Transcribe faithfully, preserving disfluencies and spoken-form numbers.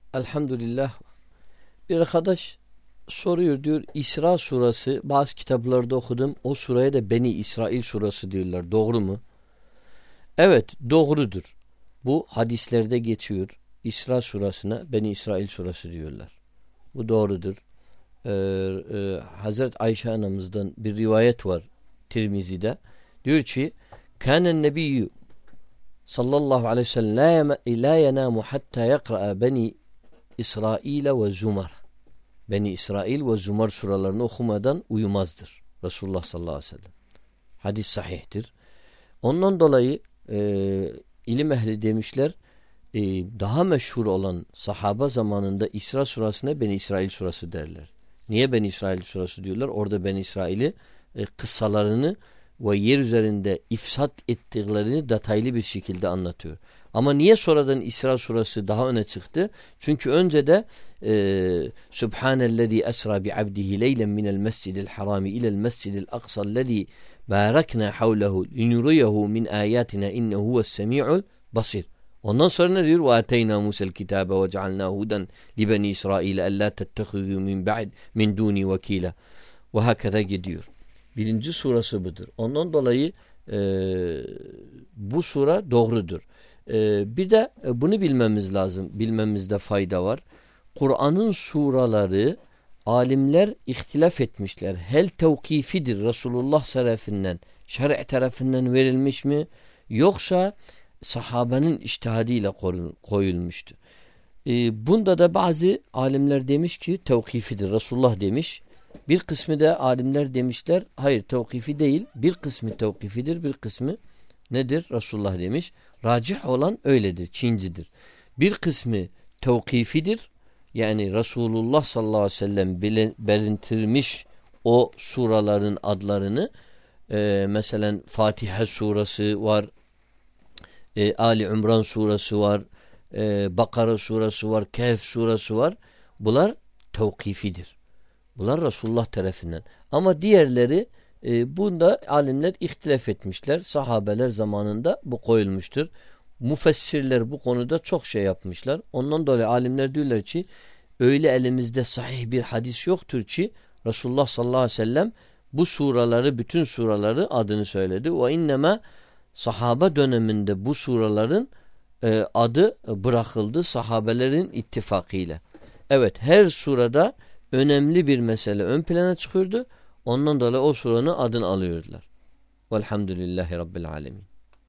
Elhamdülillah. Bir arkadaş soruyor, diyor İsra surası, bazı kitaplarda okudum, o suraya da Beni İsrail surası diyorlar. Doğru mu? Evet, doğrudur. Bu hadislerde geçiyor. İsra surasına Beni İsrail surası diyorlar. Bu doğrudur. Ee, e, Hazreti Ayşe anamızdan bir rivayet var Tirmizi'de. Diyor ki Kânen nebiyyü sallallahu aleyhi ve sellem la yenamu hatta yakra'a Beni İsrail ve Zumar. Beni İsrail ve Zumar suralarını okumadan uyumazdır Resulullah sallallahu aleyhi ve sellem. Hadis sahihtir. Ondan dolayı e, ilim ehli demişler, e, daha meşhur olan sahaba zamanında İsra surasına Beni İsrail surası derler. Niye Beni İsrail surası diyorlar? Orada Beni İsrail'i e, kıssalarını ve yer üzerinde ifsat ettiklerini detaylı bir şekilde anlatıyor. Ama niye sonradan İsra surası daha öne çıktı? Çünkü önce de e, Subhanellezi esra bi abdihi leylen minel mescidil harami ilel mescidil aksa'llezi barakna havlehu linuriyehu min ayatina innehu huves semi'ul basir. Ondan sonra ne diyor? Ve ateyna Musa'l kitabe ve cealnahu huden li beni İsrail ella tettehizu min ba'd min duni vekila. Ve hakeza gidiyor. Birinci surası budur. Ondan dolayı e, bu sura doğrudur. E, bir de e, bunu bilmemiz lazım. Bilmemizde fayda var. Kur'an'ın suraları alimler ihtilaf etmişler. Hel tevkifidir Resulullah tarafından, şer'i tarafından verilmiş mi? Yoksa sahabenin içtihadiyle koyulmuştu. E, bunda da bazı alimler demiş ki tevkifidir. Resulullah demiş. Bir kısmı da alimler demişler hayır tevkifi değil. Bir kısmı tevkifidir, bir kısmı nedir? Resulullah demiş. Racih olan öyledir, Çincidir. Bir kısmı tevkifidir. Yani Resulullah sallallahu aleyhi ve sellem belirtilmiş o suraların adlarını. Ee, mesela Fatiha surası var. E, Ali İmran surası var. E, Bakara surası var. Kehf surası var. Bunlar tevkifidir. Bunlar Resulullah tarafından. Ama diğerleri e, bunda alimler ihtilaf etmişler. Sahabeler zamanında bu koyulmuştur. Müfessirler bu konuda çok şey yapmışlar. Ondan dolayı alimler diyorlar ki öyle elimizde sahih bir hadis yoktur ki Resulullah sallallahu aleyhi ve sellem bu suraları, bütün suraları adını söyledi. Ve innema sahaba döneminde bu suraların e, adı bırakıldı sahabelerin ittifakıyla. Evet, her surada önemli bir mesele ön plana çıkıyordu. Ondan dolayı o suranın adını alıyordular. Velhamdülillahi Rabbil alemin.